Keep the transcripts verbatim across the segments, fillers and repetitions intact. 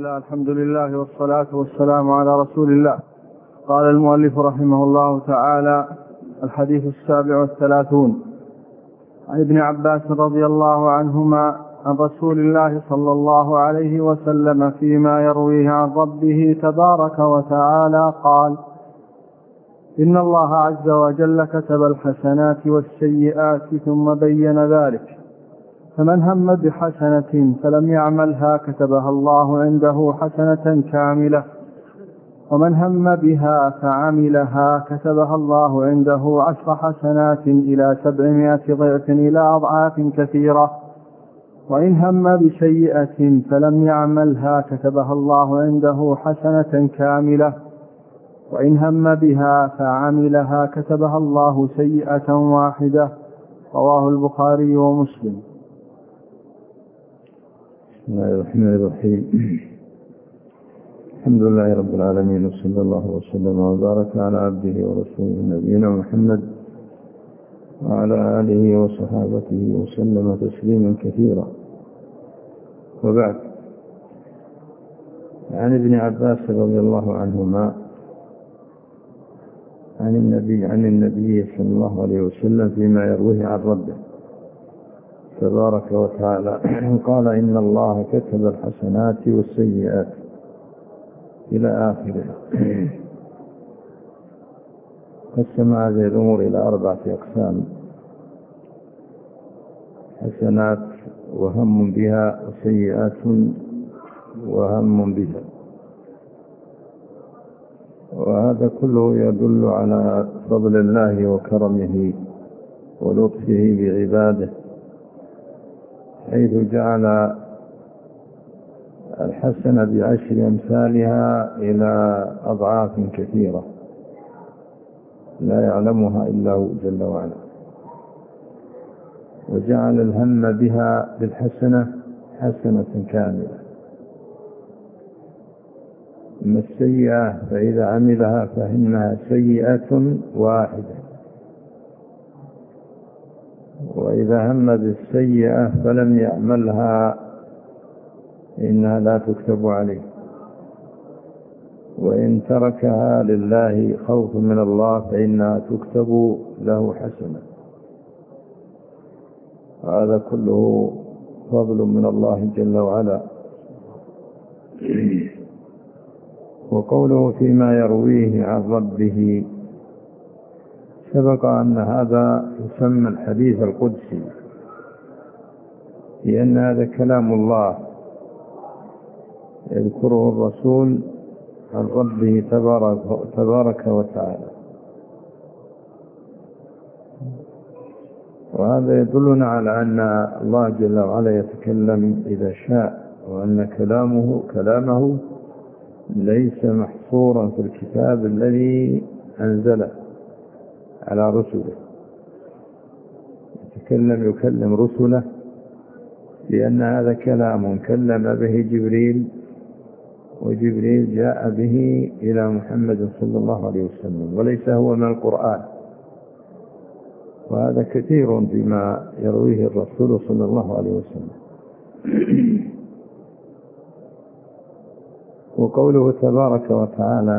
الله، الحمد لله والصلاة والسلام على رسول الله. قال المؤلف رحمه الله تعالى: الحديث السابع والثلاثون. عن ابن عباس رضي الله عنهما عن رسول الله صلى الله عليه وسلم فيما يرويه عن ربه تبارك وتعالى قال: إن الله عز وجل كتب الحسنات والسيئات ثم بين ذلك، فمن هم بحسنة فلم يعملها كتبها الله عنده حسنة كاملة، ومن هم بها فعملها كتبها الله عنده عشر حسنات إلى سبعمائة ضعف إلى أضعاف كثيرة، وإن هم بسيئة فلم يعملها كتبها الله عنده حسنة كاملة، وإن هم بها فعملها كتبها الله سيئة واحدة. رواه البخاري ومسلم. بسم الله الرحمن الرحيم. الحمد لله رب العالمين، وصلى الله وسلم وبارك على عبده ورسوله نبينا محمد وعلى آله وصحابته وسلم تسليما كثيرا، وبعد. عن ابن عباس رضي الله عنهما عن النبي عن النبي صلى الله عليه وسلم فيما يرويه عن ربه تبارك وتعالى قال: إن الله كتب الحسنات والسيئات إلى آخره. قسم هذه الأمور إلى أربعة أقسام: حسنات وهم بها، وسيئات وهم بها. وهذا كله يدل على فضل الله وكرمه ولطفه بعباده، حيث جعل الحسنة بعشر أمثالها إلى أضعاف كثيرة لا يعلمها إلا هو جل وعلا، وجعل الهم بها بالحسنة حسنة كاملة. أما السيئة فإذا عملها فإنها سيئة واحدة، وإذا هم بالسيئة فلم يعملها إنها لا تكتب عليه، وإن تركها لله خوف من الله فإنها تكتب له حسنة. هذا كله فضل من الله جل وعلا. وقوله فيما يرويه عن ربه، سبق أن هذا يسمى الحديث القدسي، لأن هذا كلام الله يذكره الرسول عن ربه تبارك, تبارك وتعالى. وهذا يدلنا على أن الله جل وعلا يتكلم إذا شاء، وأن كلامه كلامه ليس محصورا في الكتاب الذي أنزله على رسله. يتكلم يكلم رسله، لأن هذا كلام كلم به جبريل، وجبريل جاء به إلى محمد صلى الله عليه وسلم، وليس هو من القرآن. وهذا كثير بما يرويه الرسول صلى الله عليه وسلم. وقوله تبارك وتعالى،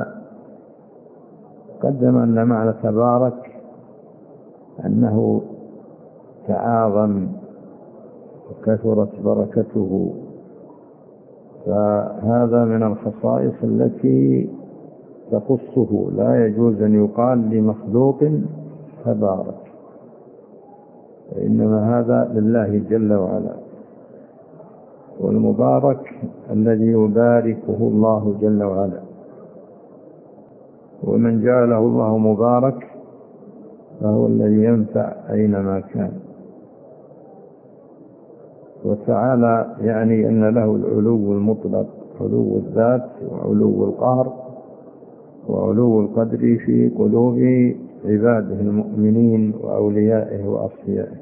قدم أن معنى تبارك أنه تعاظم وكثرت بركته، فهذا من الخصائص التي تخصه، لا يجوز أن يقال لمخلوق تبارك، وإنما هذا لله جل وعلا. والمبارك الذي يباركه الله جل وعلا، ومن جعله الله مبارك فهو الذي ينفع أينما كان. وتعالى يعني أن له العلو المطلق، علو الذات وعلو القهر وعلو القدر في قلوب عباده المؤمنين وأوليائه وأصفيائه.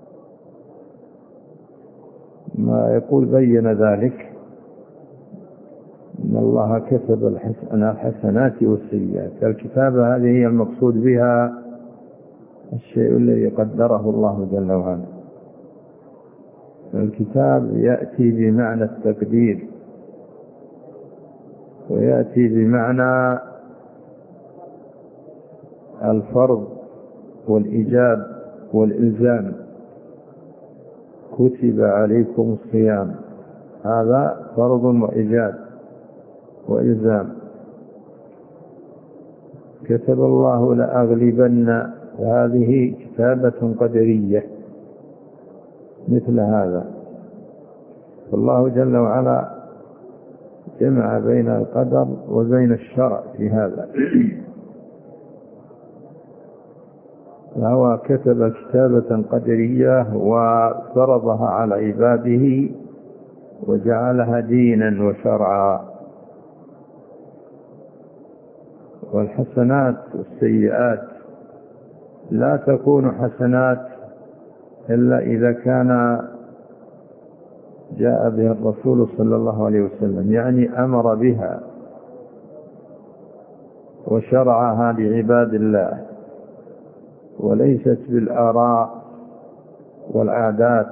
ما يقول بين ذلك إن الله كتب الحسنات والسيئات. الكتابة هذه هي المقصود بها الشيء الذي قدره الله جل وعلا. الكتاب يأتي بمعنى التقدير، ويأتي بمعنى الفرض والإيجاب والإلزام. كتب عليكم الصيام، هذا فرض وإيجاب وإلزام. كتب الله لأغلبن، هذه كتابة قدرية مثل هذا. فالله جل وعلا جمع بين القدر وبين الشرع في هذا. فهو كتب كتابة قدرية وفرضها على عباده وجعلها دينا وشرعا. والحسنات والسيئات لا تكون حسنات إلا إذا كان جاء بها الرسول صلى الله عليه وسلم، يعني أمر بها وشرعها لعباد الله، وليست بالآراء والعادات.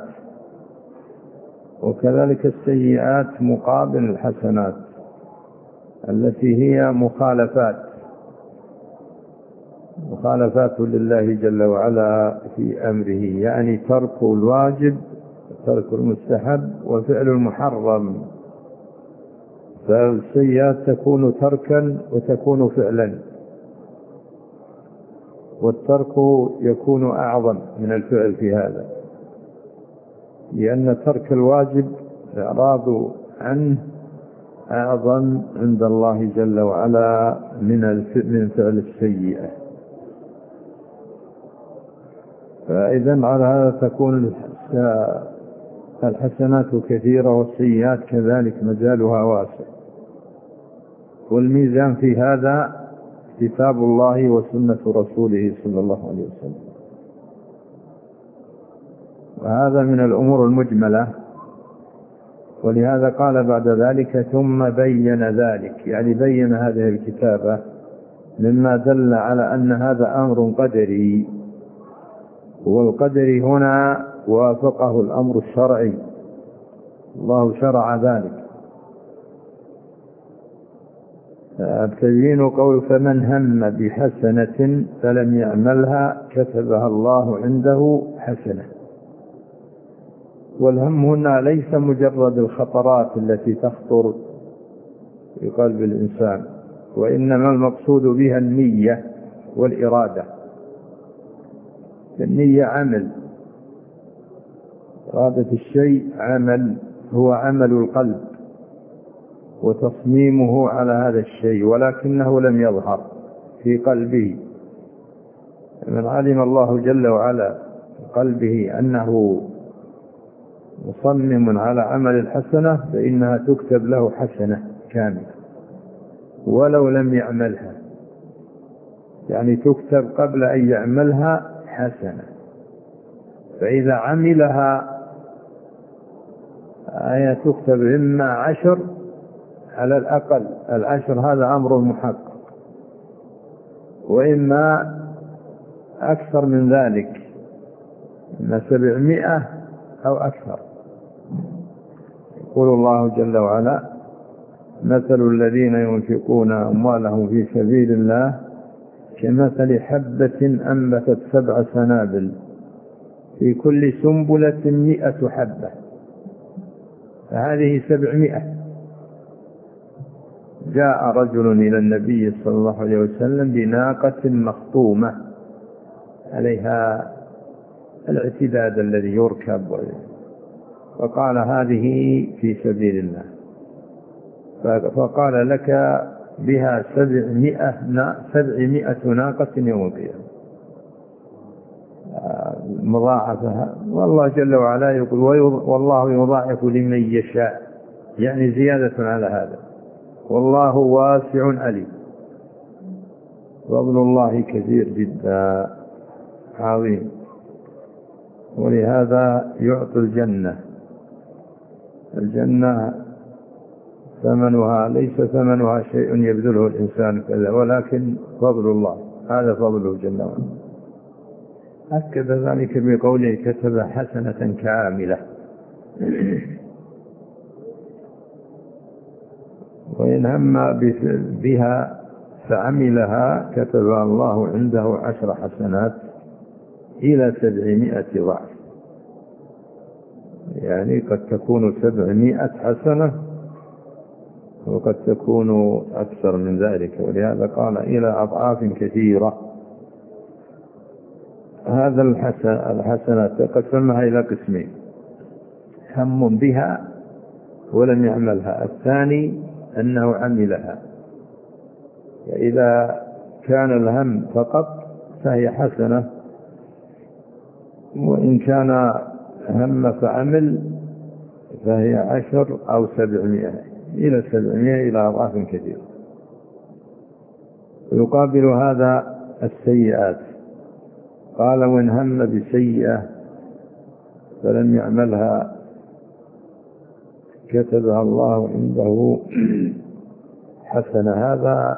وكذلك السيئات مقابل الحسنات التي هي مخالفات مخالفات لله جل وعلا في أمره، يعني ترك الواجب، ترك المستحب، وفعل المحرم. فالسيئات تكون تركا وتكون فعلا، والترك يكون أعظم من الفعل في هذا، لأن ترك الواجب الإعراض عنه أعظم عند الله جل وعلا من من فعل السيئة. فإذا على هذا تكون الحسنات كثيرة والسيئات كذلك مجالها واسع. والميزان في هذا كتاب الله وسنة رسوله صلى الله عليه وسلم. وهذا من الأمور المجملة، ولهذا قال بعد ذلك ثم بين ذلك، يعني بين هذه الكتابة مما دل على أن هذا أمر قدري. والقدر هنا وافقه الأمر الشرعي، الله شرع ذلك. التبيين قول فمن هم بحسنة فلم يعملها كتبها الله عنده حسنة. والهم هنا ليس مجرد الخطرات التي تخطر في قلب الإنسان، وإنما المقصود بها النية والإرادة. النية عمل، إرادة الشيء عمل، هو عمل القلب وتصميمه على هذا الشيء، ولكنه لم يظهر في قلبه. من علم الله جل وعلا في قلبه أنه مصمم على عمل الحسنة فإنها تكتب له حسنة كاملة ولو لم يعملها، يعني تكتب قبل أن يعملها حسنة. فإذا عملها آية تكتب إما عشر على الأقل، العشر هذا أمر محقق، وإما أكثر من ذلك، إما سبعمائة أو أكثر. يقول الله جل وعلا مثل الذين ينفقون أموالهم في سبيل الله كمثل حبة أنبتت سبع سنابل في كل سنبلة مئة حبة، فهذه سبعمائة. جاء رجل إلى النبي صلى الله عليه وسلم بناقة مخطومة عليها الاعتداد الذي يركب، فقال هذه في سبيل الله، فقال لك بها سبعمائة, سبعمائة ناقة يوم القيامة مضاعفها. والله جل وعلا يقول والله يضاعف لمن يشاء، يعني زيادة على هذا، والله واسع عليم. فضل الله كثير جدا عظيم. ولهذا يعطي الجنة. الجنة ثمنها ليس ثمنها شيء يبذله الإنسان كذا، ولكن فضل الله، هذا فضله جل وعلا. أكد ذلك بقوله كتب حسنة كاملة. وإن هم بها فعملها كتب الله عنده عشر حسنات إلى سبعمائة ضعف، يعني قد تكون سبعمائة حسنة وقد تكون أكثر من ذلك، ولهذا قال إلى أضعاف كثيرة. هذا الحسنات قسمها إلى قسمين: هم بها ولم يعملها، الثاني أنه عملها. إذا كان الهم فقط فهي حسنة، وإن كان هم فعمل فهي عشر أو سبعمائة إلى سبعمائة إلى أضعاف كثيرة. ويقابل هذا السيئات، قال: وإن هم بسيئة فلم يعملها كتبها الله عنده حسنة. هذا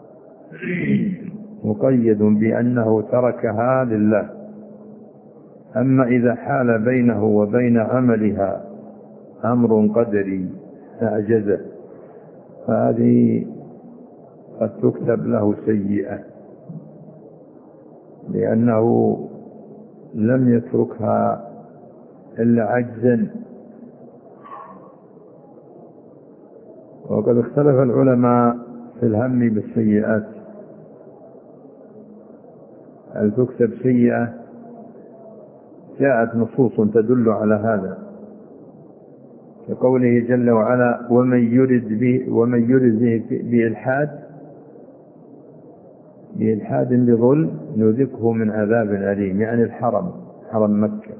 مقيد بأنه تركها لله. أما إذا حال بينه وبين عملها أمر قدري أعجزه فهذه قد تكتب له سيئة، لأنه لم يتركها إلا عجزا. وقد اختلف العلماء في الهم بالسيئات، هل تكتب سيئة؟ جاءت نصوص تدل على هذا، كقوله جل وعلا: ومن يرد به ومن يرد به بإلحاد بإلحاد بظلم نذقه من عذاب أليم، يعني الحرم، حرم مكة.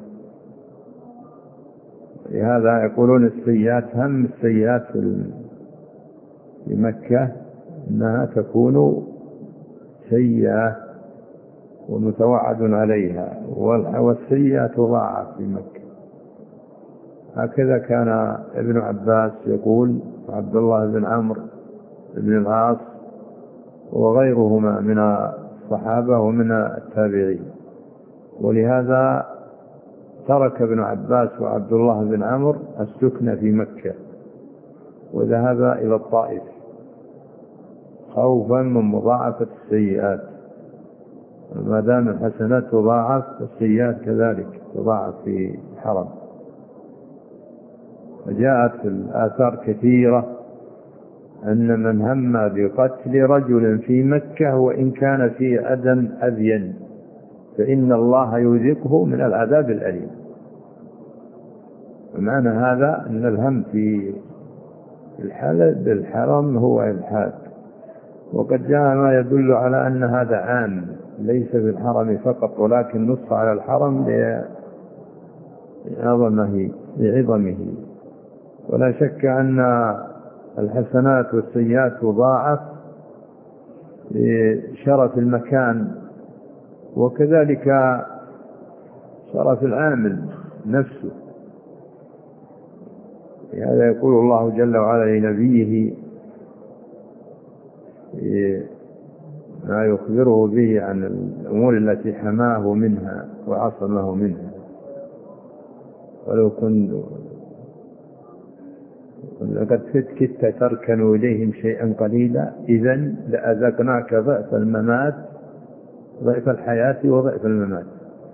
لهذا يقولون السيئات، هم السيئات في مكة أنها تكون سيئة ومتوعد عليها، والسيئة تضاعف في مكة. هكذا كان ابن عباس يقول، وعبد الله بن عمرو بن العاص وغيرهما من الصحابة ومن التابعين. ولهذا ترك ابن عباس وعبد الله بن عمرو السكن في مكة وذهب إلى الطائف خوفا من مضاعفة السيئات. ما دام الحسنات تضاعف السيئات كذلك تضاعف في الحرم. وجاءت في الآثار كثيرة أن من هم بقتل رجل في مكة وإن كان في أدم أبين فإن الله يذقه من العذاب الأليم. ومعنى هذا أن الهم في الحرم هو إلحاد. وقد جاء ما يدل على أن هذا عام ليس في الحرم فقط، ولكن نص على الحرم لعظمه لعظمه. ولا شك أن الحسنات والسيئات تضاعف لشرف المكان، وكذلك شرف العامل نفسه. لهذا يقول الله جل وعلا لنبيه ما يخبره به عن الأمور التي حماه منها وعصمه منها: ولو كنت لقد كدت تركن إليهم شيئا قليلا إذا لأذقناك ضعف الممات ضعف الحياة وضعف الممات.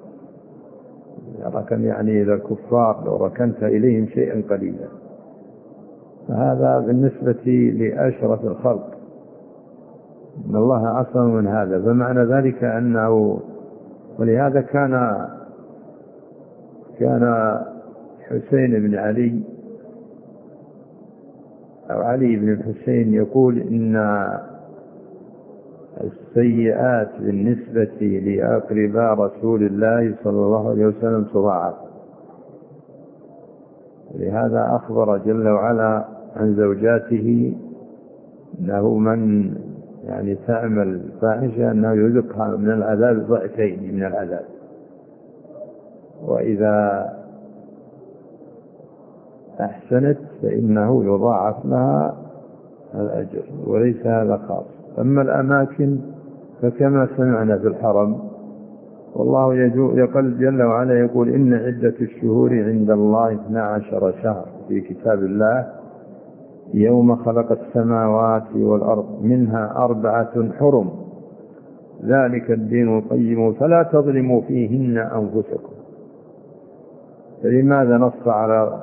ركن يعني إلى الكفار لو ركنت إليهم شيئا قليلا. فهذا بالنسبة لأشرف الخلق، إن الله عصم من هذا. فمعنى ذلك أنه، ولهذا كان كان حسين بن علي أو علي بن الحسين يقول إن السيئات بالنسبة لأقرباء رسول الله صلى الله عليه وسلم تضاعف. لهذا أخبر جل وعلا عن زوجاته أنه من يعني تعمل فاحشة أنه يذقها من العذاب ضعفين من العذاب، وإذا أحسنت فإنه يضاعف لها الأجر. وليس هذا خاص. أما الأماكن فكما سمعنا في الحرم، والله يقول جل وعلا يقول: إن عدة الشهور عند الله اثنا عشر شهر في كتاب الله يوم خلق السماوات والأرض منها أربعة حرم ذلك الدين القيم فلا تظلموا فيهن أنفسكم. فلماذا نص على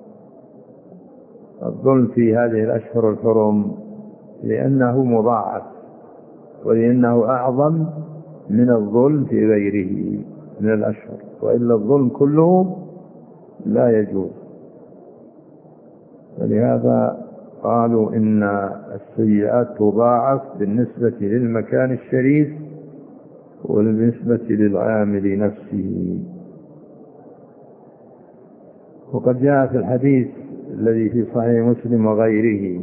الظلم في هذه الأشهر الحرم؟ لأنه مضاعف ولأنه أعظم من الظلم في غيره من الأشهر، وإلا الظلم كله لا يجوز. ولهذا قالوا إن السيئات تضاعف بالنسبة للمكان الشريف وبالنسبة للعامل نفسه. وقد جاء في الحديث الذي في صحيح مسلم وغيره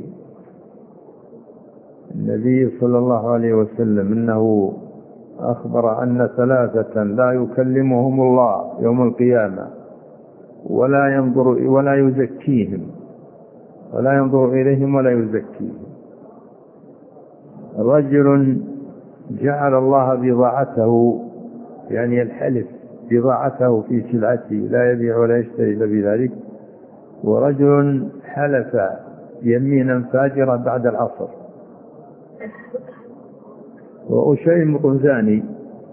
النبي صلى الله عليه وسلم إنه أخبر أن ثلاثة لا يكلمهم الله يوم القيامة ولا ينظر ولا يزكيهم ولا ينظر إليهم ولا يزكيهم. رجل جعل الله بضاعته يعني الحلف بضاعته في سلعته لا يبيع ولا يشتري إلا بذلك، ورجل حلف يمينا فاجرا بعد العصر، وأشيم زاني.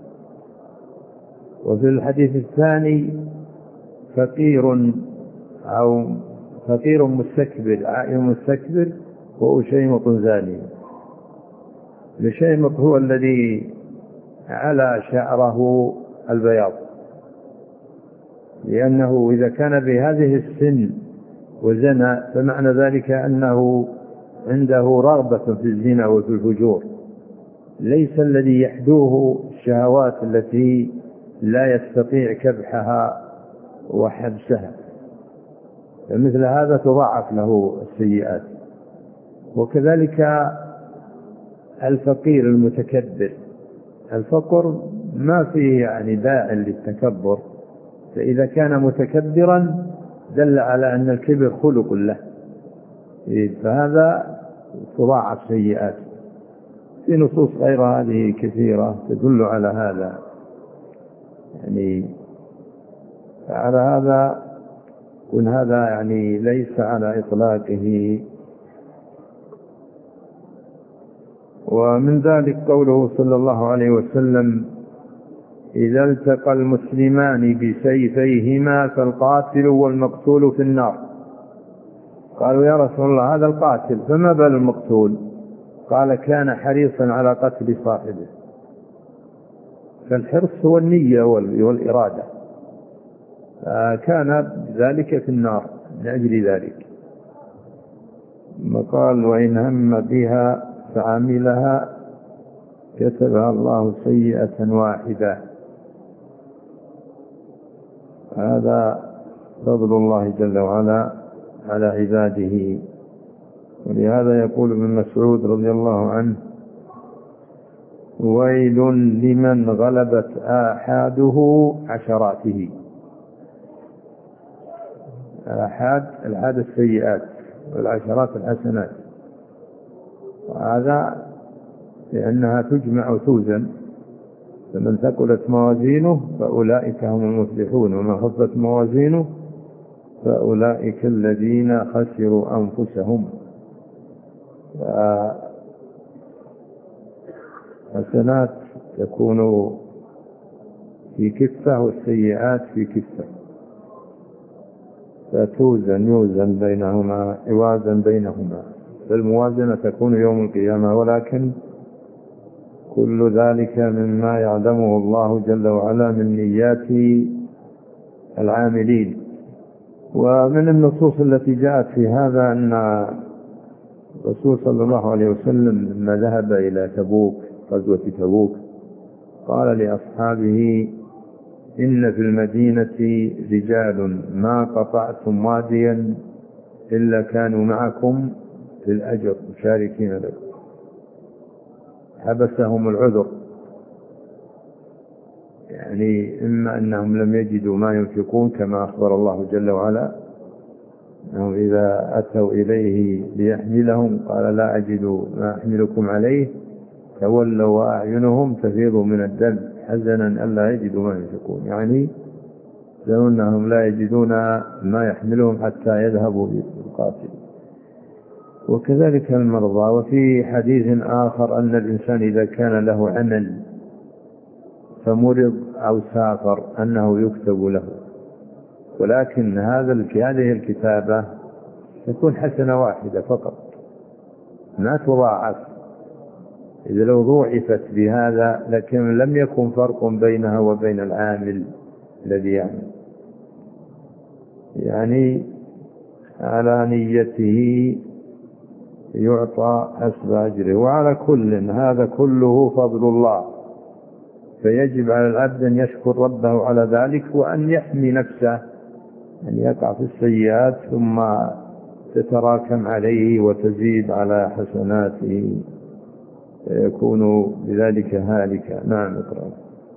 وفي الحديث الثاني فقير أو فقير مستكبر عائم مستكبر وأشيمط زاني. الشيمط هو الذي على شعره البياض، لأنه إذا كان بهذه السن وزنى فمعنى ذلك أنه عنده رغبة في الزنا وفي الفجور، ليس الذي يحدوه الشهوات التي لا يستطيع كبحها وحبسها. فمثل هذا تضاعف له السيئات. وكذلك الفقير المتكبر، الفقر ما فيه يعني داع للتكبر، فإذا كان متكبرا دل على أن الكبر خلق له، فهذا تضاعف سيئات. في نصوص غير هذه كثيرة تدل على هذا. يعني على هذا وإن هذا يعني ليس على إطلاقه. ومن ذلك قوله صلى الله عليه وسلم: إذا التقى المسلمان بسيفيهما فالقاتل والمقتول في النار. قالوا: يا رسول الله هذا القاتل، فما بال المقتول؟ قال: كان حريصا على قتل صاحبه. فالحرص هو النية والإرادة، كان ذلك في النار من أجل ذلك. قال: وإن هم بها فعملها كتبها الله سيئة واحدة. هذا فضل الله جل وعلا على عباده. ولهذا يقول ابن مسعود رضي الله عنه: ويل لمن غلبت آحاده عشراته. الآحاد الآحاد السيئات والعشرات الحسنات، وهذا لأنها تجمع وتوزن. فمن ثقلت موازينه فأولئك هم المفلحون، ومن خفت موازينه فأولئك الذين خسروا أنفسهم. فالحسنات تكون في كفة والسيئات في كفة، فتوزن يوزن بينهما يوازن بينهما، فالموازنة تكون يوم القيامة. ولكن كل ذلك مما يعلمه الله جل وعلا من نيات العاملين. ومن النصوص التي جاءت في هذا أن الرسول صلى الله عليه وسلم لما ذهب إلى تبوك غزوة تبوك قال لأصحابه: إن في المدينة رجال ما قطعتم واديا إلا كانوا معكم في الأجر مشاركين لكم. حبسهم العذر، يعني إما أنهم لم يجدوا ما ينفقون كما أخبر الله جل وعلا أنهم إذا أتوا إليه ليحملهم قال: لا أجد ما أحملكم عليه، تولوا وأعينهم تفيض من الدم حزنا ألا يجدوا ما ينفقون، يعني لأنهم لا يجدون ما يحملهم حتى يذهبوا بالقاتل. وكذلك المرضى. وفي حديث آخر أن الإنسان إذا كان له عمل فمرض أو سافر أنه يكتب له، ولكن هذا هذه الكتابة تكون حسنة واحدة فقط ما تضاعف. إذا لو ضوعفت بهذا لكن لم يكن فرق بينها وبين العامل الذي يعمل، يعني على نيته يعطى حسب أجره. وعلى كل هذا كله فضل الله، فيجب على العبد أن يشكر ربه على ذلك، وأن يحمي نفسه أن يقع في السيئات ثم تتراكم عليه وتزيد على حسناته فيكون بذلك هالكا. نعم اقرأ.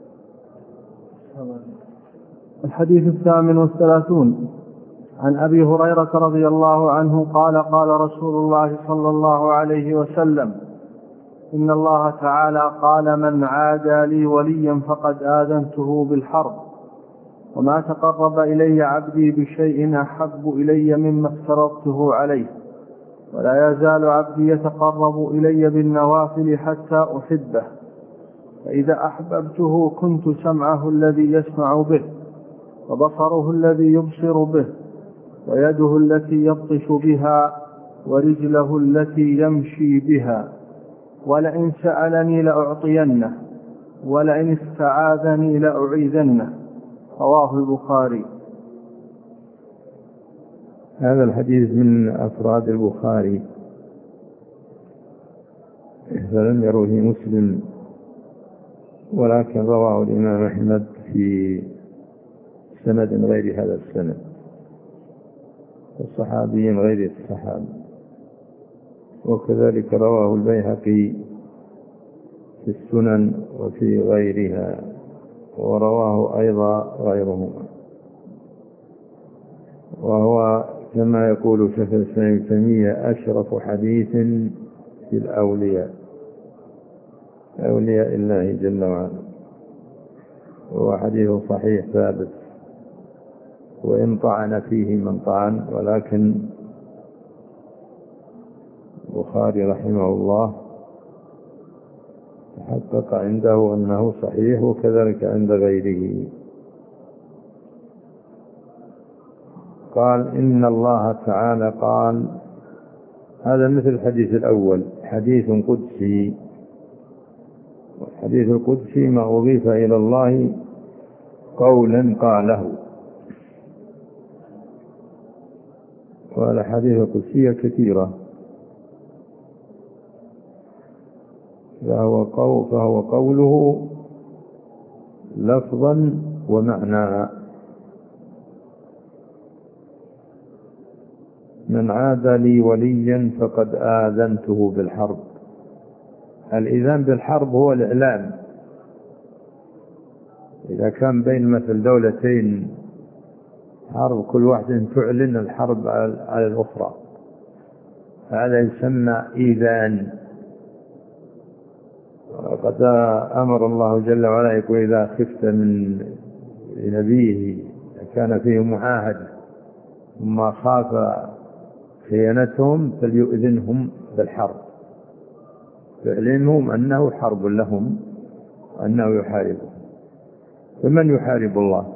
الحديث الثامن والثلاثون عن أبي هريرة رضي الله عنه قال قال رسول الله صلى الله عليه وسلم: إن الله تعالى قال: من عادى لي وليا فقد آذنته بالحرب، وما تقرب إلي عبدي بشيء أحب إلي مما افترضته عليه، ولا يزال عبدي يتقرب إلي بالنوافل حتى أحبه، فإذا أحببته كنت سمعه الذي يسمع به، وبصره الذي يبصر به، ويده التي يبطش بها، ورجله التي يمشي بها، ولئن سألني لأعطينه، ولئن استعاذني لأعيذنه. رواه البخاري. هذا الحديث من أفراد البخاري فلم يروه مسلم، ولكن رواه الإمام أحمد في سند غير هذا السند، الصحابي غير الصحابي، وكذلك رواه البيهقي في السنن وفي غيرها، ورواه أيضا غيرهما. وهو كما يقول شيخ الإسلام ابن تيمية أشرف حديث في الأولياء، أولياء الله جل وعلا، وهو حديث صحيح ثابت، وإن طعن فيه من طعن، ولكن البخاري رحمه الله تحقق عنده أنه صحيح، وكذلك عند غيره. قال: إن الله تعالى قال. هذا مثل الحديث الأول، حديث قدسي، والحديث القدسي ما أضيف إلى الله قولا قاله، والحديث القدسية كثيرة، فهو, قول فهو قوله لفظا ومعنى. من عاد لي وليا فقد آذنته بالحرب. الإذان بالحرب هو الإعلام. إذا كان بين مثل دولتين حرب، كل واحد تعلن الحرب على الأخرى، هذا يسمى إذان. وقد أمر الله جل وعلا يقول: إذا خفت من نبيه كان فيه معاهدة ثم خاف خيانتهم فليؤذنهم بالحرب، فإعلنهم أنه حرب لهم وأنه يحاربهم. فمن يحارب الله؟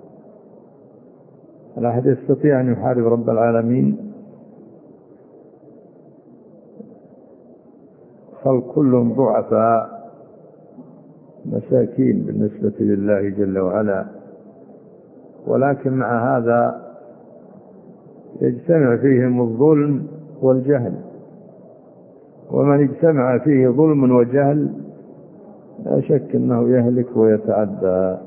لا أحد يستطيع أن يحارب رب العالمين، خلق كلهم ضعفاء مساكين بالنسبة لله جل وعلا، ولكن مع هذا يجتمع فيهم الظلم والجهل، ومن اجتمع فيه ظلم وجهل لا شك أنه يهلك ويتعدى.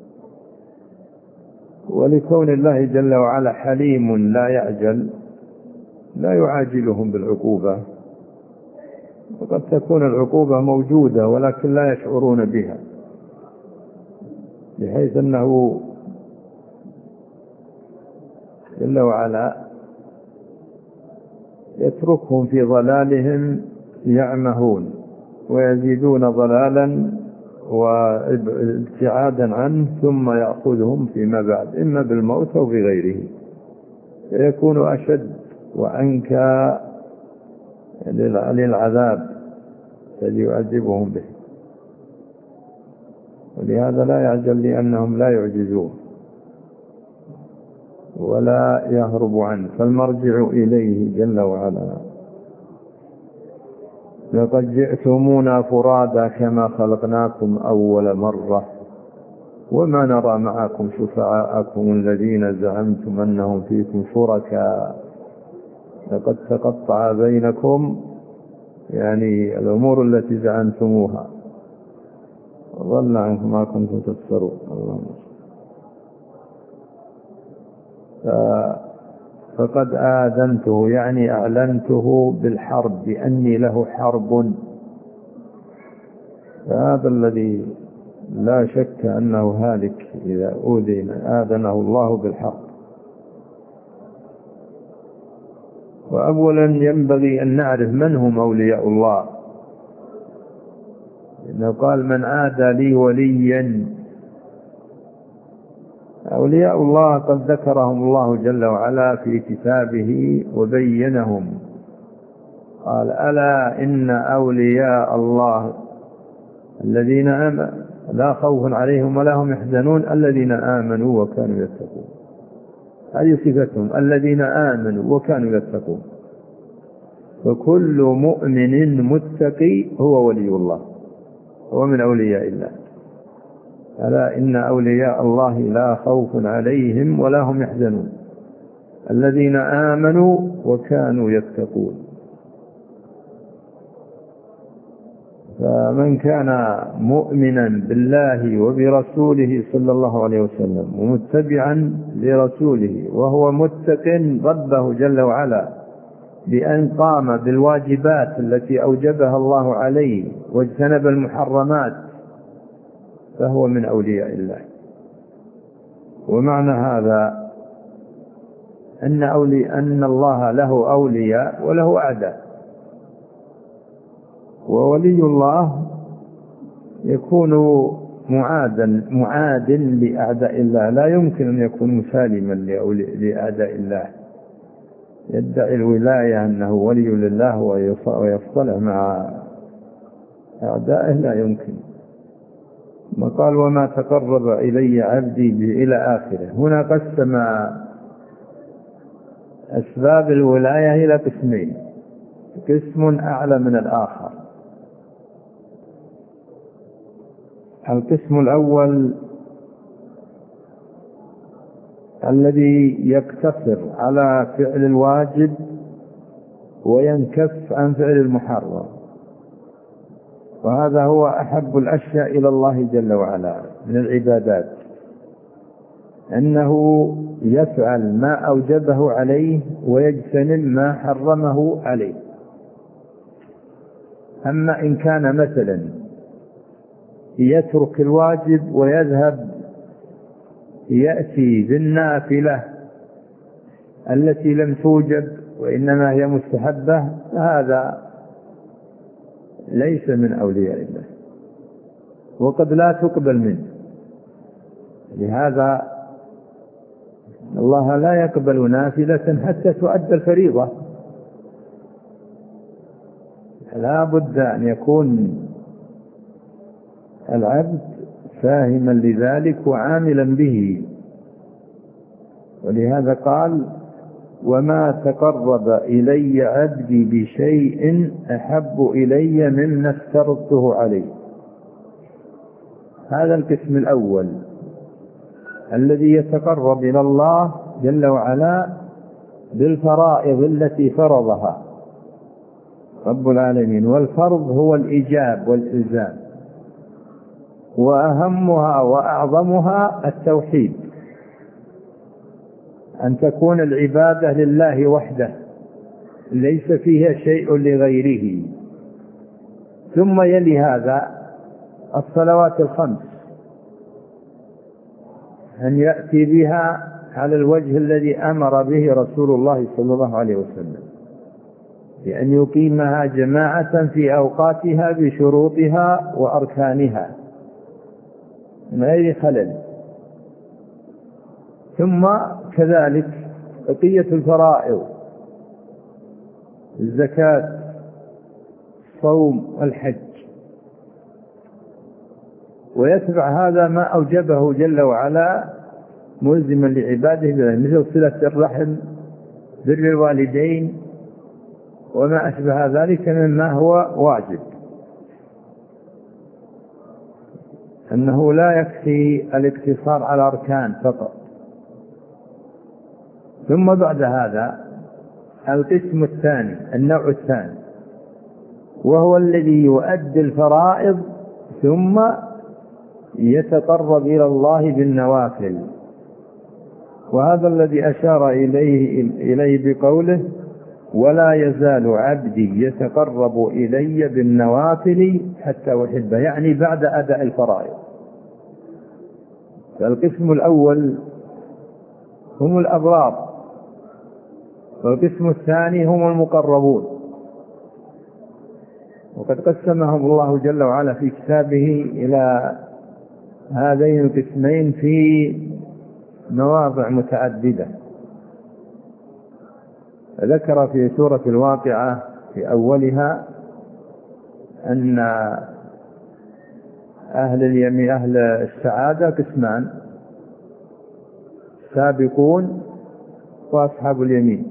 ولكون الله جل وعلا حليم لا يعجل، لا يعاجلهم بالعقوبة، وقد تكون العقوبة موجودة ولكن لا يشعرون بها، بحيث أنه جل وعلا يتركهم في ضلالهم يعمهون ويزيدون ضلالا وابتعادا عنه، ثم يأخذهم فيما بعد إما بالموت أو بغيره، فيكون أشد وأنكى للعذاب الذي يعذبهم به، ولهذا لا يعجل لأنهم لا يعجزون ولا يهرب عنه، فالمرجع إليه جل وعلا. لقد جئتمونا فرادا كما خلقناكم أول مرة وما نرى معكم شفعاءكم الذين زعمتم أنهم فيكم شركاء لقد تقطع بينكم، يعني الأمور التي زعمتموها وضل عنكم ما كنتم تفترون. اللهم فقد آذنته يعني أعلنته بالحرب بأني له حرب. فهذا الذي لا شك أنه هالك إذا أوذي آذنه الله بالحرب. وأولا ينبغي أن نعرف من هم أولياء الله، إنه قال من عادى لي وليا. أولياء الله قد ذكرهم الله جل وعلا في كتابه وبينهم، قال ألا إن أولياء الله الذين آمنوا لا خوف عليهم ولا هم يحزنون الذين آمنوا وكانوا يتقون. هذه صفتهم، الذين آمنوا وكانوا يتقون. فكل مؤمن متقي هو ولي الله، هو من أولياء الله. ألا إن أولياء الله لا خوف عليهم ولا هم يحزنون الذين آمنوا وكانوا يتقون. فمن كان مؤمنا بالله وبرسوله صلى الله عليه وسلم ومتبعا لرسوله وهو متق ربه جل وعلا بأن قام بالواجبات التي أوجبها الله عليه واجتنب المحرمات فهو من أولياء الله. ومعنى هذا أن, أولي أن الله له أولياء وله أعداء، وولي الله يكون معادا معاد لأعداء الله، لا يمكن أن يكون مسالما لأعداء الله، يدعي الولاية أنه ولي لله ويصطلح مع أعدائه، لا يمكن. ما قال وما تقرب إلي عبدي به إلى آخره. هنا قسم أسباب الولاية إلى قسمين، قسم أعلى من الآخر. القسم الأول الذي يقتصر على فعل الواجب وينكف عن فعل المحرم، وهذا هو أحب الأشياء إلى الله جل وعلا من العبادات، أنه يفعل ما أوجبه عليه ويجتنب ما حرمه عليه. أما إن كان مثلا يترك الواجب ويذهب يأتي بالنافلة التي لم توجب وإنما هي مستحبة، هذا ليس من أولياء الله وقد لا تقبل منه. لهذا الله لا يقبل نافلة حتى تؤدى الفريضة. لا بد أن يكون العبد فاهما لذلك وعاملا به. ولهذا قال وما تقرب إلي عبدي بشيء أحب إلي مما افترضته عليه. هذا القسم الأول الذي يتقرب إلى الله جل وعلا بالفرائض التي فرضها رب العالمين. والفرض هو الإيجاب والإلزام، وأهمها وأعظمها التوحيد، أن تكون العبادة لله وحده ليس فيها شيء لغيره. ثم يلي هذا الصلوات الخمس، أن يأتي بها على الوجه الذي أمر به رسول الله صلى الله عليه وسلم، بأن يقيمها جماعة في أوقاتها بشروطها وأركانها من غير خلل. ثم كذلك بقية الفرائض، الزكاة الصوم والحج، ويتبع هذا ما أوجبه جل وعلا ملزما لعباده مثل صلة الرحم، بر الوالدين، وما أشبه ذلك مما هو واجب. أنه لا يكفي الاقتصار على أركان فقط. ثم بعد هذا القسم الثاني، النوع الثاني، وهو الذي يؤدي الفرائض ثم يتقرب إلى الله بالنوافل، وهذا الذي أشار إليه, إليه بقوله ولا يزال عبدي يتقرب إلي بالنوافل حتى أحبه، يعني بعد أداء الفرائض. فالقسم الأول هم الأبرار، والقسم الثاني هم المقربون، وقد قسمهم الله جل وعلا في كتابه إلى هذين القسمين في مواضع متعددة. ذكر في سورة الواقعة في أولها أن أهل اليمين أهل السعادة قسمان، سابقون وأصحاب اليمين.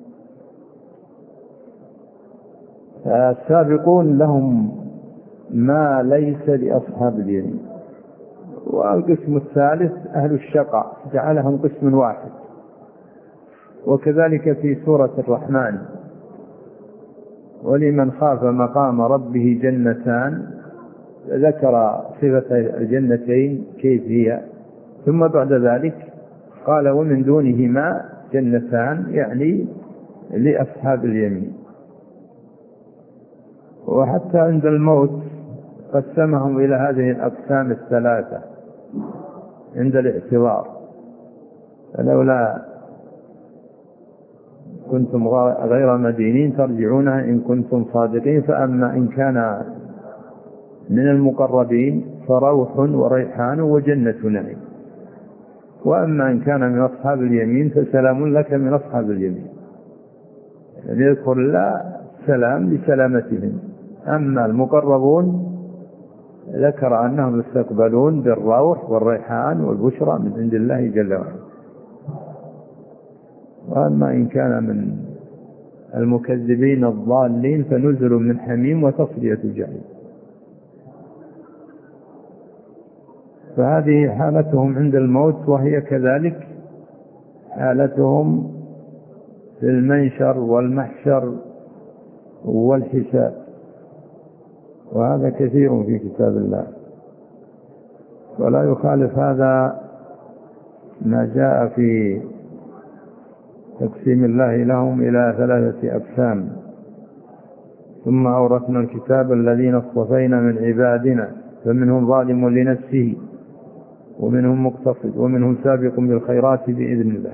السابقون لهم ما ليس لأصحاب اليمين، والقسم الثالث أهل الشقاء جعلهم قسم واحد. وكذلك في سورة الرحمن ولمن خاف مقام ربه جنتان، ذكر صفة الجنتين كيف هي، ثم بعد ذلك قال ومن دونهما جنتان، يعني لأصحاب اليمين. وحتى عند الموت قسمهم إلى هذه الأقسام الثلاثة عند الاعتبار، فلولا كنتم غير مدينين ترجعونها إن كنتم صادقين، فأما إن كان من المقربين فروح وريحان وجنة نعيم، وأما إن كان من أصحاب اليمين فسلام لك من أصحاب اليمين. يعني يذكر الله سلام لسلامتهم. أما المقربون ذكر أنهم يستقبلون بالروح والريحان والبشرى من عند الله جل وعلا. وأما إن كان من المكذبين الضالين فنزل من حميم وتصلية جحيم. فهذه حالتهم عند الموت، وهي كذلك حالتهم في المنشر والمحشر والحساب، وهذا كثير في كتاب الله. ولا يخالف هذا ما جاء في تقسيم الله لهم إلى ثلاثة أقسام: ثم أورثنا الكتاب الذين اصطفينا من عبادنا فمنهم ظالم لنفسه ومنهم مقتصد ومنهم سابق بالخيرات بإذن الله.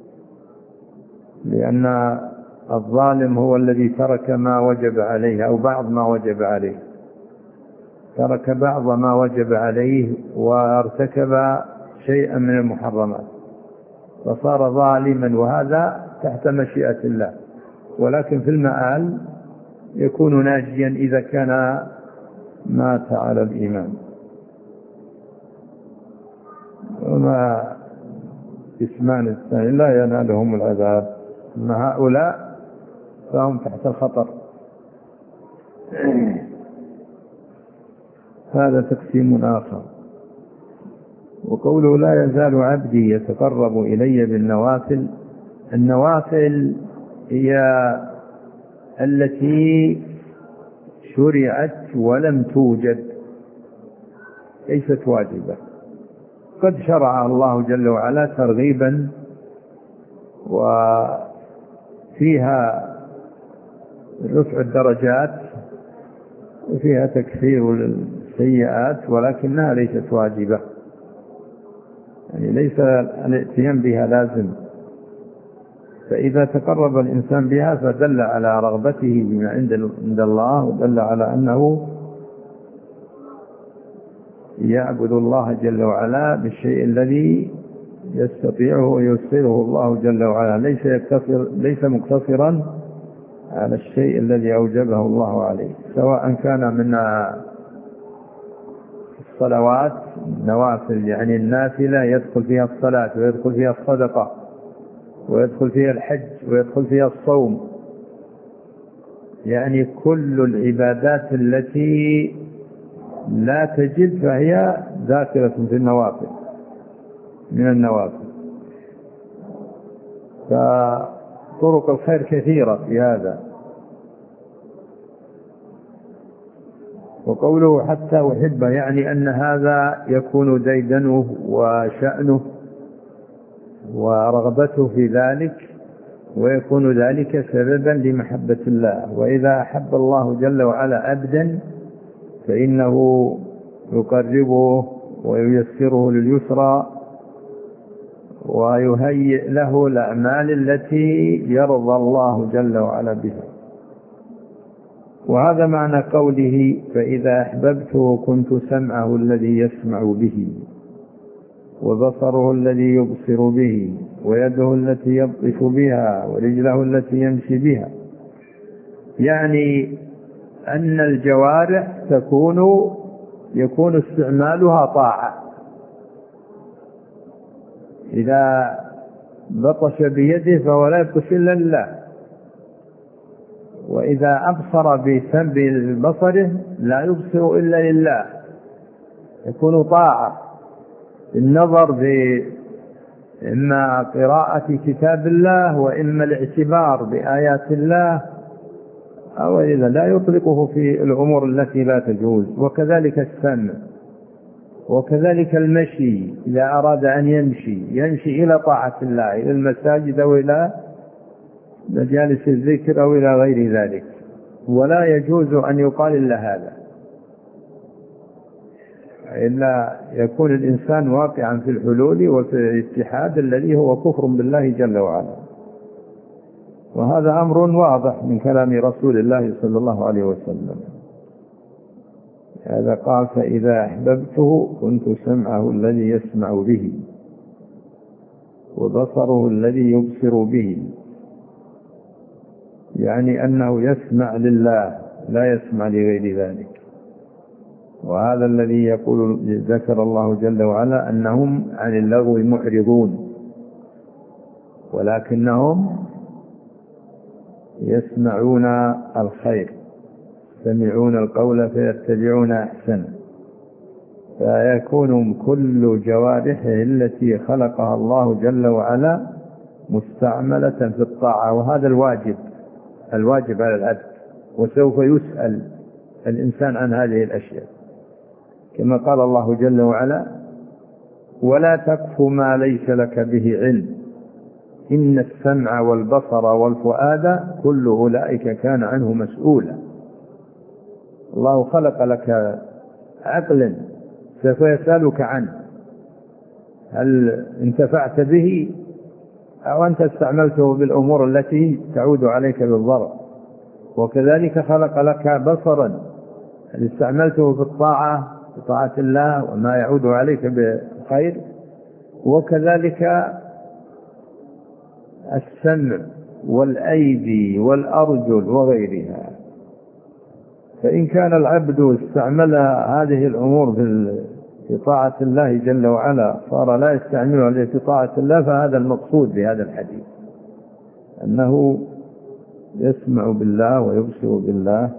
لأن الظالم هو الذي ترك ما وجب عليه أو بعض ما وجب عليه، ترك بعض ما وجب عليه وارتكب شيئا من المحرمات فصار ظالما، وهذا تحت مشيئة الله، ولكن في المآل يكون ناجيا إذا كان مات على الإيمان. وما اسمان الثاني لا ينالهم العذاب، أما هؤلاء فهم تحت الخطر. هذا تقسيم آخر. وقوله لا يزال عبدي يتقرب إلي بالنوافل، النوافل هي التي شرعت ولم توجد، ليست واجبة، قد شرع الله جل وعلا ترغيبا، وفيها رفع الدرجات وفيها تكفير السيئات، ولكنها ليست واجبة، يعني ليس الاتيان بها لازم. فإذا تقرب الإنسان بها فدل على رغبته بما عند الله، ودل على أنه يعبد الله جل وعلا بالشيء الذي يستطيعه ويسره الله جل وعلا، ليس يقتصر ليس مقتصرا على الشيء الذي أوجبه الله عليه، سواء كان من الصلوات نوافل، يعني النافلة يدخل فيها الصلاة ويدخل فيها الصدقة ويدخل فيها الحج ويدخل فيها الصوم، يعني كل العبادات التي لا تجد فهي داخلة في النوافل من النوافل. فطرق الخير كثيرة في هذا. وقوله حتى أحبه يعني أن هذا يكون ديدنه وشأنه ورغبته في ذلك، ويكون ذلك سببا لمحبة الله. وإذا أحب الله جل وعلا عبدا فإنه يقربه وييسره لليسرى ويهيئ له الأعمال التي يرضى الله جل وعلا بها. وهذا معنى قوله فإذا أحببته كنت سمعه الذي يسمع به وبصره الذي يبصر به ويده التي يبطش بها ورجله التي يمشي بها، يعني أن الجوارح تكون يكون استعمالها طاعة. إذا بطش بيده فهو لا يبطش إلا لله، وإذا أبصر ببصره لا يبصر إلا لله، يكون طاعة. النظر إما قراءة كتاب الله وإما الاعتبار بآيات الله، أو إذا لا يطلقه في الأمور التي لا تجوز. وكذلك السمع، وكذلك المشي، إذا أراد أن يمشي يمشي إلى طاعة الله، إلى المساجد أو إلى مجالس الذكر أو إلى غير ذلك، ولا يجوز أن يقال إلا هذا، إلا يكون الإنسان واقعا في الحلول وفي الاتحاد الذي هو كفر بالله جل وعلا. وهذا أمر واضح من كلام رسول الله صلى الله عليه وسلم. هذا قال فإذا أحببته كنت سمعه الذي يسمع به وبصره الذي يبصر به، يعني أنه يسمع لله لا يسمع لغير ذلك. وهذا الذي يقول ذكر الله جل وعلا أنهم عن اللغو معرضون، ولكنهم يسمعون الخير، يستمعون القول فيتبعون أحسنه. فيكون كل جوارحه التي خلقها الله جل وعلا مستعملة في الطاعة، وهذا الواجب الواجب على العبد. وسوف يسأل الإنسان عن هذه الأشياء، كما قال الله جل وعلا ولا تقف ما ليس لك به علم إن السمع والبصر والفؤاد كل أولئك كان عنه مسؤولا. الله خلق لك عقلا سوف يسألك عنه، هل انتفعت به أو أنت استعملته بالأمور التي تعود عليك بالضرر. وكذلك خلق لك بصرا، هل استعملته في الطاعة بطاعة الله وما يعود عليك بخير. وكذلك السمع والأيدي والأرجل وغيرها. فإن كان العبد استعمل هذه الأمور في طاعة الله جل وعلا صار لا يستعملها في طاعة الله، فهذا المقصود بهذا الحديث، أنه يسمع بالله ويبصر بالله.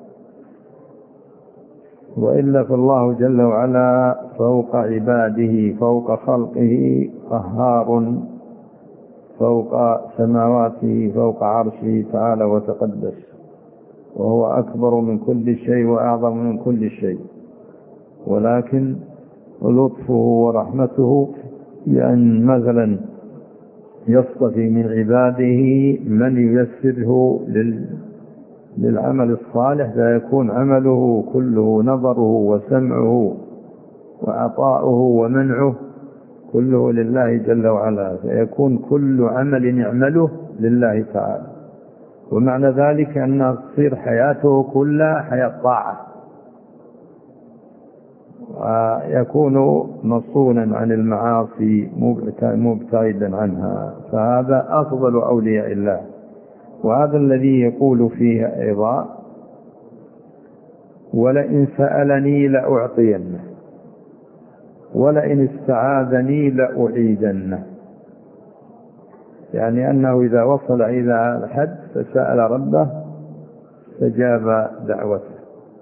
وإلا فالله جل وعلا فوق عباده فوق خلقه قهار، فوق سماواته فوق عرشه تعالى وتقدس، وهو أكبر من كل شيء وأعظم من كل شيء. ولكن لطفه ورحمته بأن مثلا يصطفي من عباده من ييسره للعمل الصالح، فيكون عمله كله نظره وسمعه وعطاؤه ومنعه كله لله جل وعلا، فيكون كل عمل يعمله لله تعالى. ومعنى ذلك أن تصير حياته كلها حياة طاعة، ويكون مصونا عن المعاصي مبتعدا عنها. فهذا أفضل أولياء الله، وهذا الذي يقول فيه أيضا: ولئن سألني لأعطينه ولئن استعاذني لأعيدنه. يعني أنه إذا وصل إلى الحد فسأل ربه استجاب دعوته،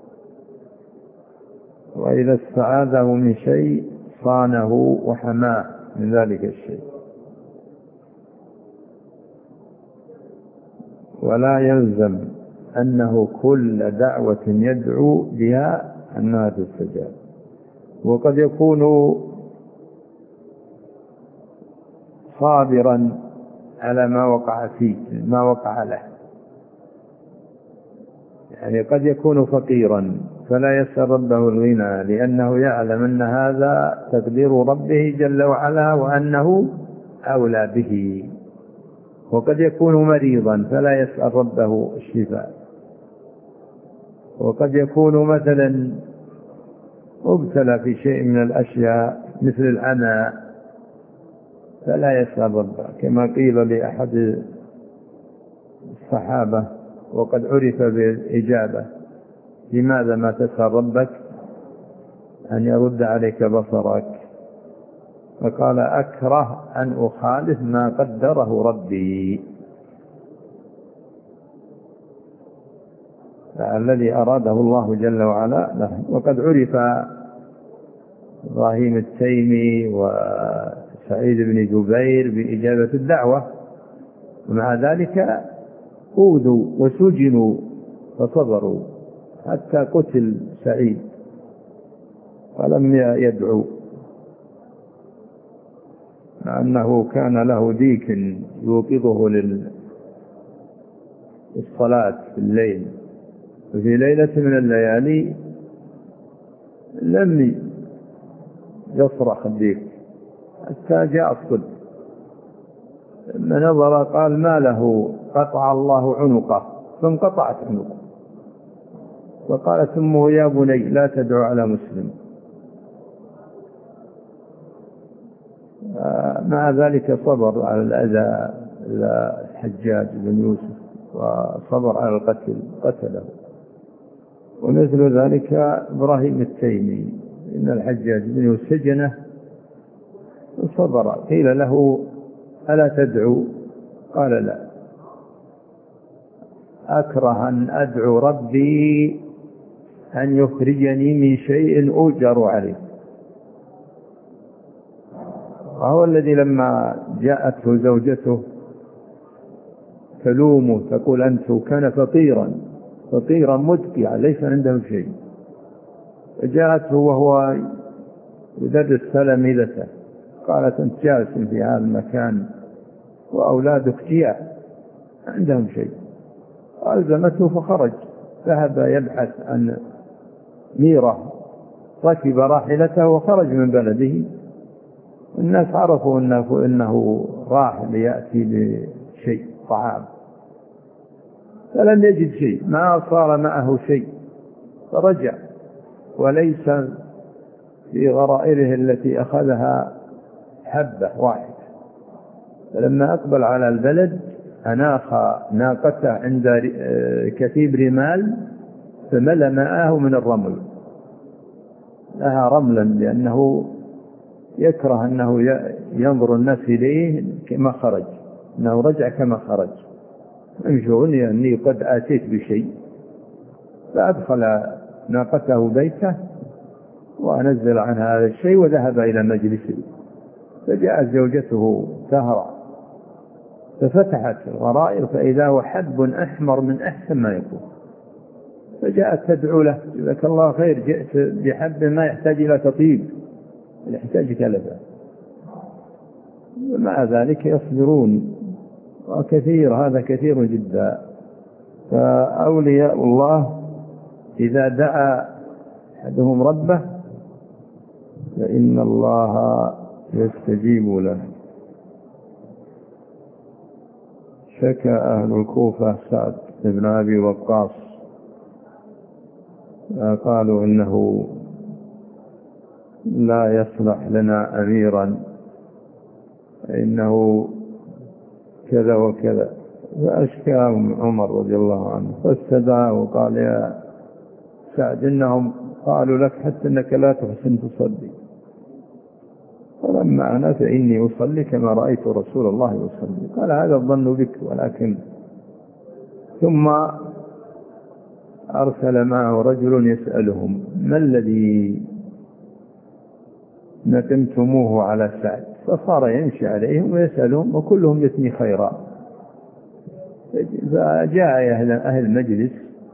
وإذا استعاذه من شيء صانه وحماه من ذلك الشيء. ولا يلزم أنه كل دعوة يدعو بها أنها تستجاب، وقد يكون صابرا على ما وقع فيه ما وقع له. يعني قد يكون فقيرا فلا يسأل ربه الغنى لأنه يعلم أن هذا تقدير ربه جل وعلا وأنه أولى به. وقد يكون مريضا فلا يسأل ربه الشفاء. وقد يكون مثلا مبتلى في شيء من الأشياء مثل العمى فلا يسأل ربه، كما قيل لأحد الصحابة وقد عرف بالإجابة: لماذا ما تسأل ربك أن يرد عليك بصرك؟ فقال: أكره أن أخالف ما قدره ربي. الذي أراده الله جل وعلا له. وقد عرف إبراهيم التيمي وسعيد بن جبير بإجابة الدعوة، ومع ذلك أوذوا وسجنوا فصبروا حتى قتل سعيد ولم يدعو، مع أنه كان له ديك يوقظه للصلاة في الليل. وفي ليلة من الليالي لم يصرخ الديك حتى جاء الصبح، لما نظر قال: ما له؟ قطع الله عنقه، فانقطعت عنقه. وقالت أمه: يا بني لا تدعو على مسلم. مع ذلك صبر على الأذى الحجاج بن يوسف، وصبر على القتل قتله. ومثل ذلك إبراهيم التيمي، إن الحجاج بن يوسف سجنه وصبر. قيل له: ألا تدعو؟ قال: لا، أكره أن أدعو ربي أن يخرجني من شيء أؤجر عليه. وهو الذي لما جاءته زوجته تلومه تقول: أنت كان فقيرا فقيرا مدقعا ليس عنده شيء، جاءته وهو يدرس تلاميذته قالت: أنت جالس في هذا المكان وأولادك جياع عندهم شيء. ألزمته فخرج، ذهب يبحث عن ميرة، ركب راحلته وخرج من بلده. الناس عرفوا إنه, إنه راح ليأتي بشيء طعام، فلم يجد شيء، ما صار معه شيء، فرجع وليس في غرائره التي أخذها حبة واحدة. فلما أقبل على البلد أناخ ناقته عند كثيب رمال فملأ ماءه من الرمل، لها رملا، لأنه يكره أنه ينظر الناس إليه كما خرج، أنه رجع كما خرج، انشغلني أني قد آتيت بشيء. فأدخل ناقته بيته وأنزل عن هذا الشيء وذهب إلى مجلسه. فجاءت زوجته تهرع ففتحت الغرائر فإذا هو حب أحمر من أحسن ما يكون، فجاءت تدعو له: جزاك الله خير، جئت بحب ما يحتاج إلى تطيب، يحتاج كلفة. ومع ذلك يصبرون، وكثير هذا كثير جدا. فأولياء الله إذا دعا أحدهم ربه فإن الله يستجيب له. شكى أهل الكوفة سعد بن أبي وقاص، قالوا إنه لا يصلح لنا أميرا، إنه كذا وكذا، فأشكى عمر رضي الله عنه فاستدعى وقال يا سعد إنهم قالوا لك حتى أنك لا تحسن تصلي، فلما أنا فإني أصلي كما رأيت رسول الله يصلي. قال هذا الظن بك، ولكن ثم أرسل معه رجل يسألهم ما الذي ندمتموه على سعد، فصار يمشي عليهم ويسألهم وكلهم يثني خيرا. فجاء أهل, أهل المجلس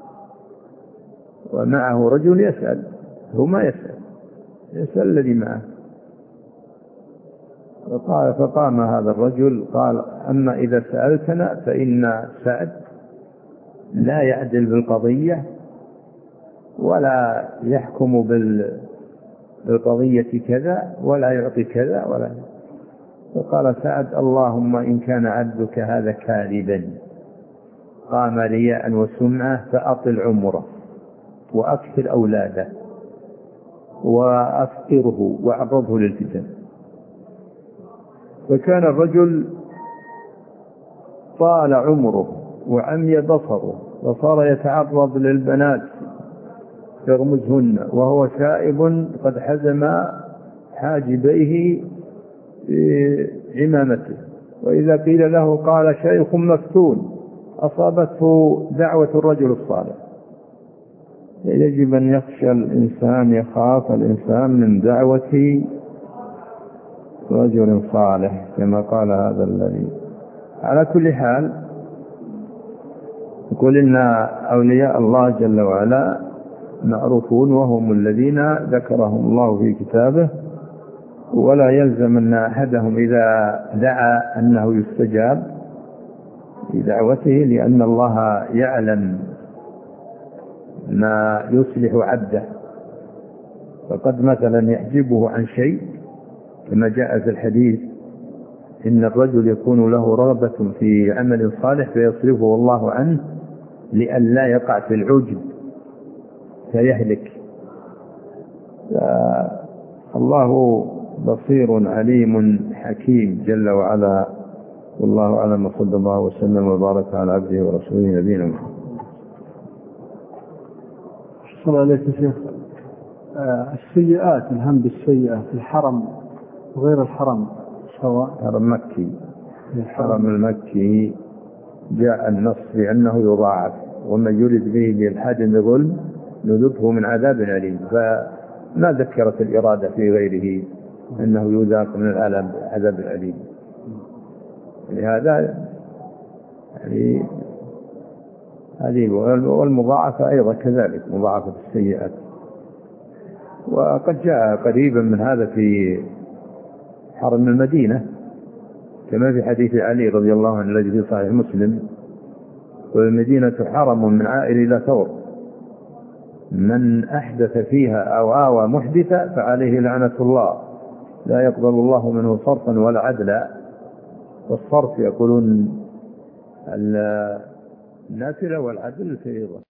ومعه رجل يسأل، هو ما يسأل، يسأل الذي معه. فقال فقام هذا الرجل قال أما إذا سألتنا فإن سعد لا يعدل بالقضية ولا يحكم بالقضية كذا ولا يعطي كذا ولا. فقال سعد اللهم إن كان عبدك هذا كاذبا قام رياء وسمعة فأطل عمره وأكثر أولاده وأفقره وعرضه للفتن. فكان الرجل طال عمره وعمي بصره وصار يتعرض للبنات يغمزهن وهو شائب قد حزم حاجبيه في عمامته، وإذا قيل له قال شيخ مفتون أصابته دعوة الرجل الصالح. يجب أن يخشى الإنسان، يخاف الإنسان من دعوة رجل صالح كما قال هذا الذي. على كل حال يقول إن أولياء الله جل وعلا معروفون وهم الذين ذكرهم الله في كتابه، ولا يلزم أن أحدهم إذا دعا أنه يستجاب لدعوته، لأن الله يعلم ما يصلح عبده. فقد مثلا يحجبه عن شيء كما جاء في الحديث إن الرجل يكون له رغبة في عمل صالح فيصرفه الله عنه لئلا يقع في العجب فيهلك. الله بصير عليم حكيم جل وعلا، والله أعلم، صلى الله وسلم وبارك على عبده ورسوله نبينا محمد. صلى الله عليه وسلم. السيئات الهم بالسيئة في الحرم وغير الحرم سواء. حرم مكي، الحرم المكي جاء النص بأنه يضاعف، ومن يرد به بالحاد بظلم نذقه من عذاب أليم، فما ذكرت الإرادة في غيره أنه يذاق من العذاب عذاب أليم. لهذا يعني هذه. والمضاعفة أيضا كذلك، مضاعفة السيئات. وقد جاء قريبا من هذا في حرم المدينة كما في حديث علي رضي الله عنه الذي في صحيح مسلم: والمدينة حرم من عائل إلى ثور، من أحدث فيها أو آوى محدثا فعليه لعنة الله، لا يقبل الله منه صرفا ولا عدلا. والصرف يقولون النافلة والعدل الفريضة.